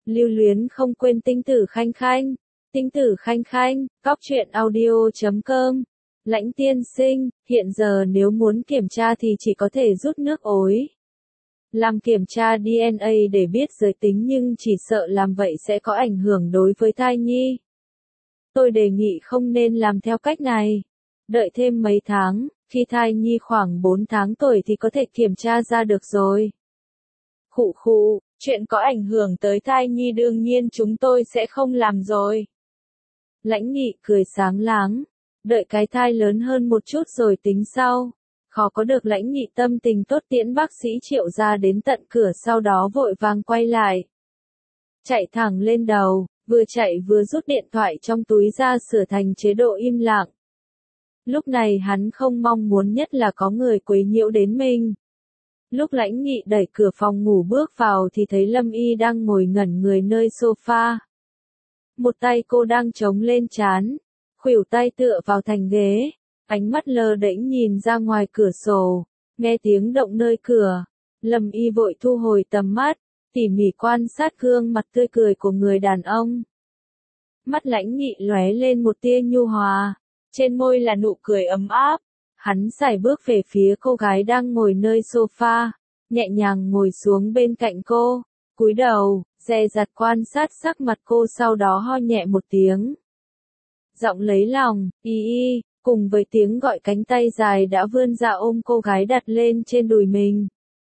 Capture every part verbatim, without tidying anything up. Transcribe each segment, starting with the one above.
Lưu luyến không quên tinh tử khanh khanh. Tinh tử khanh khanh, cóc truyện audio chấm com. Lãnh tiên sinh, hiện giờ nếu muốn kiểm tra thì chỉ có thể rút nước ối. Làm kiểm tra đê en a để biết giới tính nhưng chỉ sợ làm vậy sẽ có ảnh hưởng đối với thai nhi. Tôi đề nghị không nên làm theo cách này. Đợi thêm mấy tháng, khi thai nhi khoảng bốn tháng tuổi thì có thể kiểm tra ra được rồi. Khụ khụ, chuyện có ảnh hưởng tới thai nhi đương nhiên chúng tôi sẽ không làm rồi. Lãnh Nghị cười sáng láng, đợi cái thai lớn hơn một chút rồi tính sau. Khó có được Lãnh Nghị tâm tình tốt tiễn bác sĩ Triệu ra đến tận cửa sau đó vội vàng quay lại. Chạy thẳng lên đầu, vừa chạy vừa rút điện thoại trong túi ra sửa thành chế độ im lặng. Lúc này hắn không mong muốn nhất là có người quấy nhiễu đến mình. Lúc Lãnh Nghị đẩy cửa phòng ngủ bước vào thì thấy Lâm Y đang ngồi ngẩn người nơi sofa. Một tay cô đang chống lên trán, khuỷu tay tựa vào thành ghế, ánh mắt lờ đễnh nhìn ra ngoài cửa sổ, nghe tiếng động nơi cửa. Lâm Y vội thu hồi tầm mắt, tỉ mỉ quan sát gương mặt tươi cười của người đàn ông. Mắt Lãnh Nghị lóe lên một tia nhu hòa, trên môi là nụ cười ấm áp. Hắn sải bước về phía cô gái đang ngồi nơi sofa, nhẹ nhàng ngồi xuống bên cạnh cô, cúi đầu, dè dặt quan sát sắc mặt cô sau đó ho nhẹ một tiếng. Giọng lấy lòng, y y, cùng với tiếng gọi cánh tay dài đã vươn ra ôm cô gái đặt lên trên đùi mình.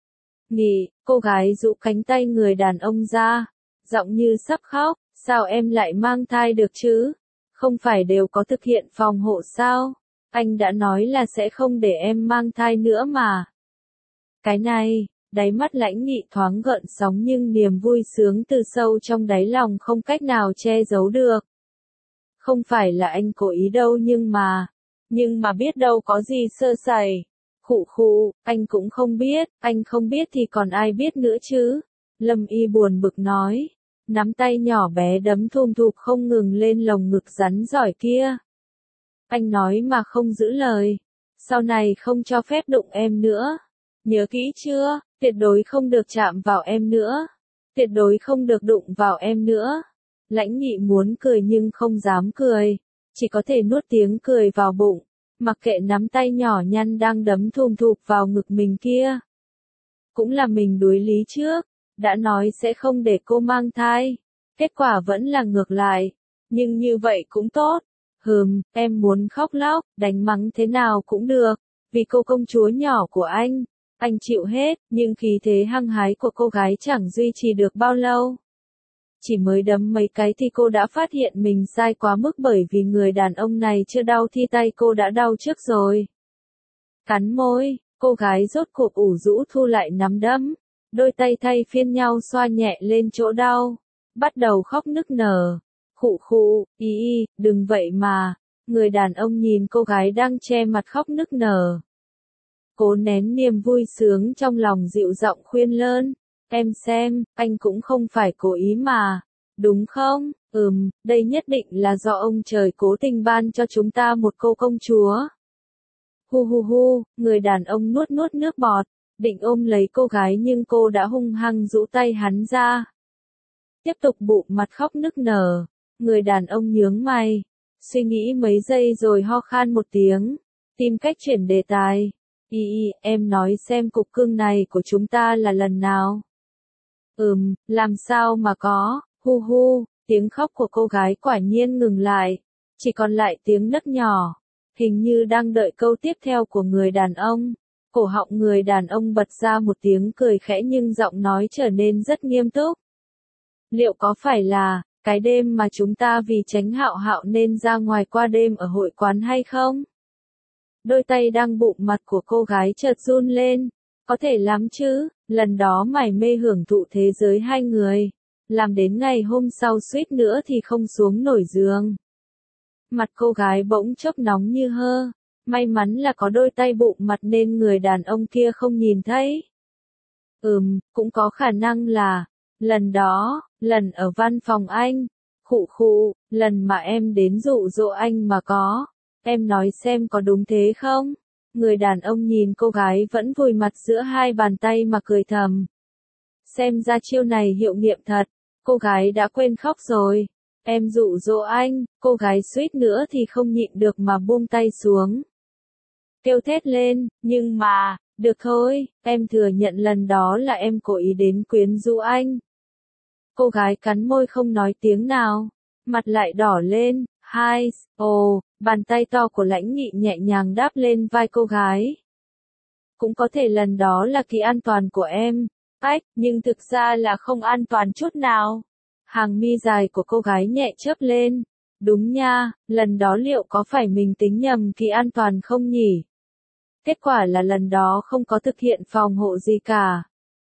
Nghị, cô gái dụ cánh tay người đàn ông ra, giọng như sắp khóc, sao em lại mang thai được chứ? Không phải đều có thực hiện phòng hộ sao? Anh đã nói là sẽ không để em mang thai nữa mà. Cái này, đáy mắt Lãnh Nghị thoáng gợn sóng nhưng niềm vui sướng từ sâu trong đáy lòng không cách nào che giấu được. Không phải là anh cố ý đâu nhưng mà, nhưng mà biết đâu có gì sơ sẩy. Khụ khụ, anh cũng không biết, anh không biết thì còn ai biết nữa chứ. Lâm Y buồn bực nói, nắm tay nhỏ bé đấm thùm thụp không ngừng lên lồng ngực rắn giỏi kia. Anh nói mà không giữ lời, sau này không cho phép đụng em nữa. Nhớ kỹ chưa, tuyệt đối không được chạm vào em nữa. Tuyệt đối không được đụng vào em nữa. Lãnh Nghị muốn cười nhưng không dám cười, chỉ có thể nuốt tiếng cười vào bụng, mặc kệ nắm tay nhỏ nhăn đang đấm thùm thụp vào ngực mình kia. Cũng là mình đuối lý trước, đã nói sẽ không để cô mang thai, kết quả vẫn là ngược lại, nhưng như vậy cũng tốt. Hừm, em muốn khóc lóc, đánh mắng thế nào cũng được, vì cô công chúa nhỏ của anh, anh chịu hết, nhưng khí thế hăng hái của cô gái chẳng duy trì được bao lâu. Chỉ mới đấm mấy cái thì cô đã phát hiện mình sai quá mức bởi vì người đàn ông này chưa đau thì tay cô đã đau trước rồi. Cắn môi, cô gái rốt cuộc ủ rũ thu lại nắm đấm, đôi tay thay phiên nhau xoa nhẹ lên chỗ đau, bắt đầu khóc nức nở. Khụ khụ, y y, đừng vậy mà. Người đàn ông nhìn cô gái đang che mặt khóc nức nở. Cố nén niềm vui sướng trong lòng dịu giọng khuyên lơn. Em xem, anh cũng không phải cố ý mà. Đúng không? Ừm, đây nhất định là do ông trời cố tình ban cho chúng ta một cô công chúa. Hu hu hu, người đàn ông nuốt nuốt nước bọt, định ôm lấy cô gái nhưng cô đã hung hăng rũ tay hắn ra. Tiếp tục bụng mặt khóc nức nở. Người đàn ông nhướng mày, suy nghĩ mấy giây rồi ho khan một tiếng, tìm cách chuyển đề tài. Y y, em nói xem cục cưng này của chúng ta là lần nào? Ừm, làm sao mà có, hu hu, tiếng khóc của cô gái quả nhiên ngừng lại, chỉ còn lại tiếng nấc nhỏ, hình như đang đợi câu tiếp theo của người đàn ông. Cổ họng người đàn ông bật ra một tiếng cười khẽ nhưng giọng nói trở nên rất nghiêm túc. Liệu có phải là cái đêm mà chúng ta vì tránh Hạo Hạo nên ra ngoài qua đêm ở hội quán hay không? Đôi tay đang bụng mặt của cô gái chợt run lên. Có thể lắm chứ, lần đó mải mê hưởng thụ thế giới hai người. Làm đến ngày hôm sau suýt nữa thì không xuống nổi giường. Mặt cô gái bỗng chốc nóng như hơ. May mắn là có đôi tay bụng mặt nên người đàn ông kia không nhìn thấy. Ừm, cũng có khả năng là lần đó, lần ở văn phòng anh. Khụ khụ, lần mà em đến dụ dỗ anh mà có. Em nói xem có đúng thế không? Người đàn ông nhìn cô gái vẫn vùi mặt giữa hai bàn tay mà cười thầm. Xem ra chiêu này hiệu nghiệm thật. Cô gái đã quên khóc rồi. Em dụ dỗ anh, cô gái suýt nữa thì không nhịn được mà buông tay xuống. Kêu thét lên, nhưng mà, được thôi, em thừa nhận lần đó là em cố ý đến quyến rũ anh. Cô gái cắn môi không nói tiếng nào, mặt lại đỏ lên, hai, ồ, bàn tay to của Lãnh Nghị nhẹ nhàng đáp lên vai cô gái. Cũng có thể lần đó là kỳ an toàn của em, ách, nhưng thực ra là không an toàn chút nào. Hàng mi dài của cô gái nhẹ chớp lên, đúng nha, lần đó liệu có phải mình tính nhầm kỳ an toàn không nhỉ? Kết quả là lần đó không có thực hiện phòng hộ gì cả.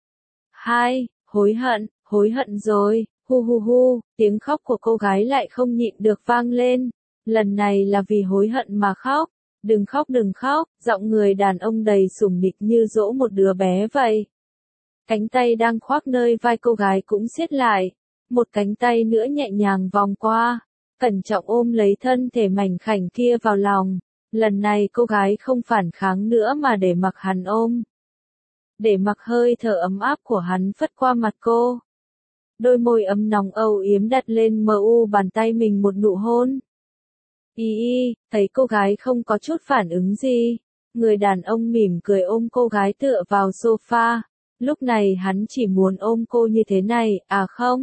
Hai, hối hận, hối hận rồi, hu hu hu, tiếng khóc của cô gái lại không nhịn được vang lên. Lần này là vì hối hận mà khóc. Đừng khóc đừng khóc, giọng người đàn ông đầy sủng nịch như dỗ một đứa bé vậy. Cánh tay đang khoác nơi vai cô gái cũng siết lại. Một cánh tay nữa nhẹ nhàng vòng qua, cẩn trọng ôm lấy thân thể mảnh khảnh kia vào lòng. Lần này cô gái không phản kháng nữa mà để mặc hắn ôm. Để mặc hơi thở ấm áp của hắn phất qua mặt cô. Đôi môi ấm nóng âu yếm đặt lên mờ u bàn tay mình một nụ hôn. Y y, thấy cô gái không có chút phản ứng gì. Người đàn ông mỉm cười ôm cô gái tựa vào sofa. Lúc này hắn chỉ muốn ôm cô như thế này, à không?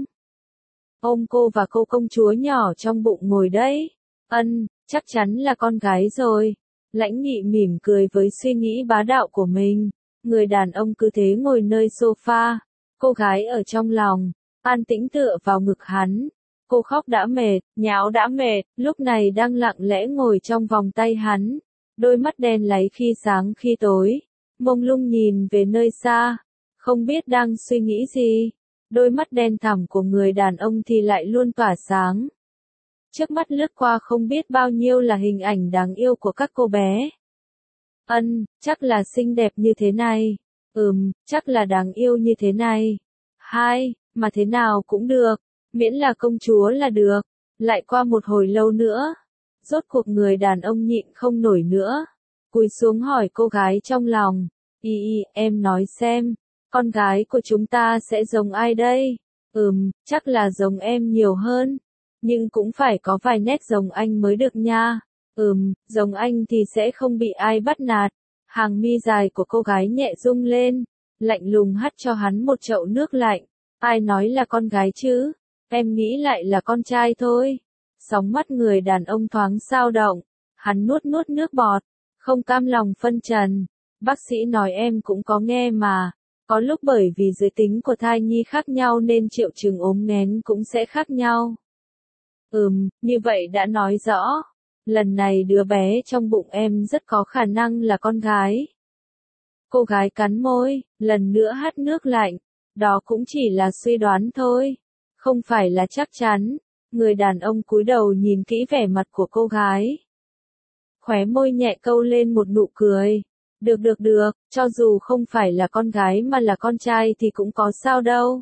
Ôm cô và cô công chúa nhỏ trong bụng ngồi đấy. Ân, chắc chắn là con gái rồi. Lãnh Nghị mỉm cười với suy nghĩ bá đạo của mình. Người đàn ông cứ thế ngồi nơi sofa. Cô gái ở trong lòng, an tĩnh tựa vào ngực hắn. Cô khóc đã mệt, nháo đã mệt, lúc này đang lặng lẽ ngồi trong vòng tay hắn. Đôi mắt đen láy khi sáng khi tối. Mông lung nhìn về nơi xa. Không biết đang suy nghĩ gì. Đôi mắt đen thẳm của người đàn ông thì lại luôn tỏa sáng. Trước mắt lướt qua không biết bao nhiêu là hình ảnh đáng yêu của các cô bé. Ân, chắc là xinh đẹp như thế này. Ừm, chắc là đáng yêu như thế này. Hai, mà thế nào cũng được. Miễn là công chúa là được. Lại qua một hồi lâu nữa. Rốt cuộc người đàn ông nhịn không nổi nữa. Cúi xuống hỏi cô gái trong lòng. Y y, em nói xem. Con gái của chúng ta sẽ giống ai đây? Ừm, chắc là giống em nhiều hơn. Nhưng cũng phải có vài nét giống anh mới được nha. Ừm, giống anh thì sẽ không bị ai bắt nạt. Hàng mi dài của cô gái nhẹ rung lên. Lạnh lùng hắt cho hắn một chậu nước lạnh. Ai nói là con gái chứ? Em nghĩ lại là con trai thôi. Sóng mắt người đàn ông thoáng dao động. Hắn nuốt nuốt nước bọt. Không cam lòng phân trần. Bác sĩ nói em cũng có nghe mà. Có lúc bởi vì giới tính của thai nhi khác nhau nên triệu chứng ốm nghén cũng sẽ khác nhau. Ừm, như vậy đã nói rõ. Lần này đứa bé trong bụng em rất có khả năng là con gái. Cô gái cắn môi, lần nữa hắt nước lạnh. Đó cũng chỉ là suy đoán thôi. Không phải là chắc chắn. Người đàn ông cúi đầu nhìn kỹ vẻ mặt của cô gái. Khóe môi nhẹ câu lên một nụ cười. Được được được, cho dù không phải là con gái mà là con trai thì cũng có sao đâu.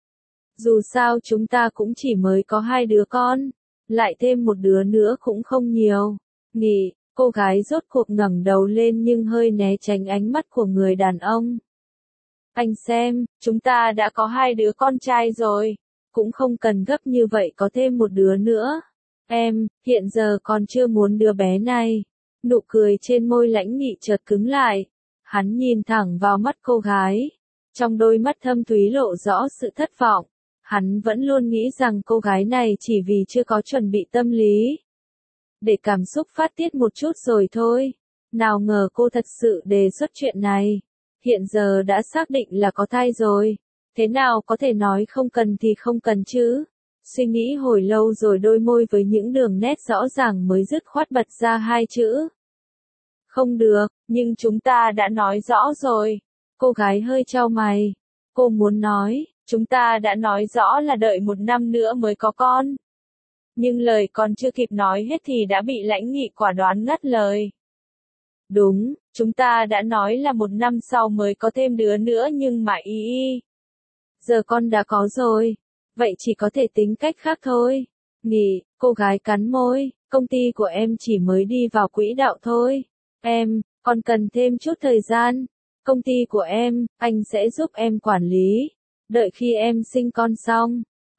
Dù sao chúng ta cũng chỉ mới có hai đứa con. Lại thêm một đứa nữa cũng không nhiều. Nghỉ, cô gái rốt cuộc ngẩng đầu lên nhưng hơi né tránh ánh mắt của người đàn ông. Anh xem, chúng ta đã có hai đứa con trai rồi. Cũng không cần gấp như vậy có thêm một đứa nữa. Em, hiện giờ còn chưa muốn đứa bé này. Nụ cười trên môi Lãnh Nghị chợt cứng lại. Hắn nhìn thẳng vào mắt cô gái. Trong đôi mắt thâm thúy lộ rõ sự thất vọng. Hắn vẫn luôn nghĩ rằng cô gái này chỉ vì chưa có chuẩn bị tâm lý. Để cảm xúc phát tiết một chút rồi thôi. Nào ngờ cô thật sự đề xuất chuyện này. Hiện giờ đã xác định là có thai rồi. Thế nào có thể nói không cần thì không cần chứ? Suy nghĩ hồi lâu rồi đôi môi với những đường nét rõ ràng mới dứt khoát bật ra hai chữ. Không được, nhưng chúng ta đã nói rõ rồi. Cô gái hơi chau mày. Cô muốn nói, chúng ta đã nói rõ là đợi một năm nữa mới có con. Nhưng lời còn chưa kịp nói hết thì đã bị Lãnh Nghị quả đoán ngắt lời. Đúng, chúng ta đã nói là một năm sau mới có thêm đứa nữa nhưng mà y y. Giờ con đã có rồi. Vậy chỉ có thể tính cách khác thôi. Nghỉ, cô gái cắn môi, công ty của em chỉ mới đi vào quỹ đạo thôi. Em, còn cần thêm chút thời gian. Công ty của em, anh sẽ giúp em quản lý. Đợi khi em sinh con xong,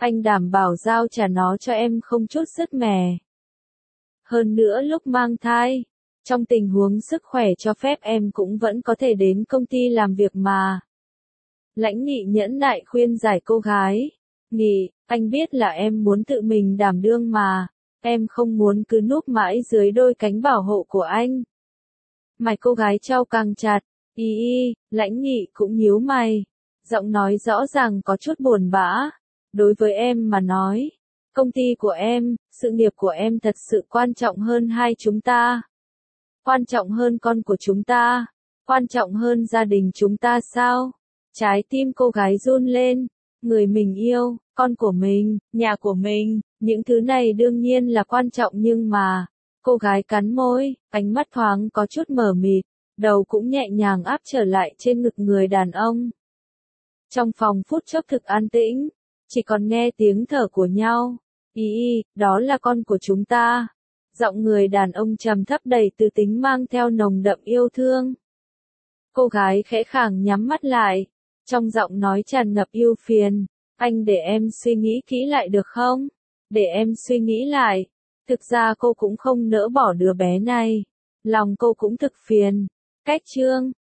Anh đảm bảo giao trả nó cho em không chút sứt mẻ. Hơn nữa lúc mang thai, trong tình huống sức khỏe cho phép em cũng vẫn có thể đến công ty làm việc mà. Lãnh Nghị nhẫn nại khuyên giải cô gái. Nghị, anh biết là em muốn tự mình đảm đương mà. Em không muốn cứ núp mãi dưới đôi cánh bảo hộ của anh. Mày cô gái trao càng chặt. Y y, Lãnh Nghị cũng nhíu mày. Giọng nói rõ ràng có chút buồn bã. Đối với em mà nói, công ty của em, sự nghiệp của em thật sự quan trọng hơn hai chúng ta. Quan trọng hơn con của chúng ta. Quan trọng hơn gia đình chúng ta sao? Trái tim cô gái run lên. Người mình yêu, con của mình, nhà của mình, những thứ này đương nhiên là quan trọng nhưng mà... Cô gái cắn môi, ánh mắt thoáng có chút mờ mịt, đầu cũng nhẹ nhàng áp trở lại trên ngực người đàn ông. Trong phòng phút chốc thực an tĩnh, chỉ còn nghe tiếng thở của nhau. Ý ý, đó là con của chúng ta. Giọng người đàn ông trầm thấp đầy từ tính mang theo nồng đậm yêu thương. Cô gái khẽ khàng nhắm mắt lại, trong giọng nói tràn ngập ưu phiền. Anh để em suy nghĩ kỹ lại được không? Để em suy nghĩ lại. Thực ra cô cũng không nỡ bỏ đứa bé này. Lòng cô cũng thực phiền. Cách chương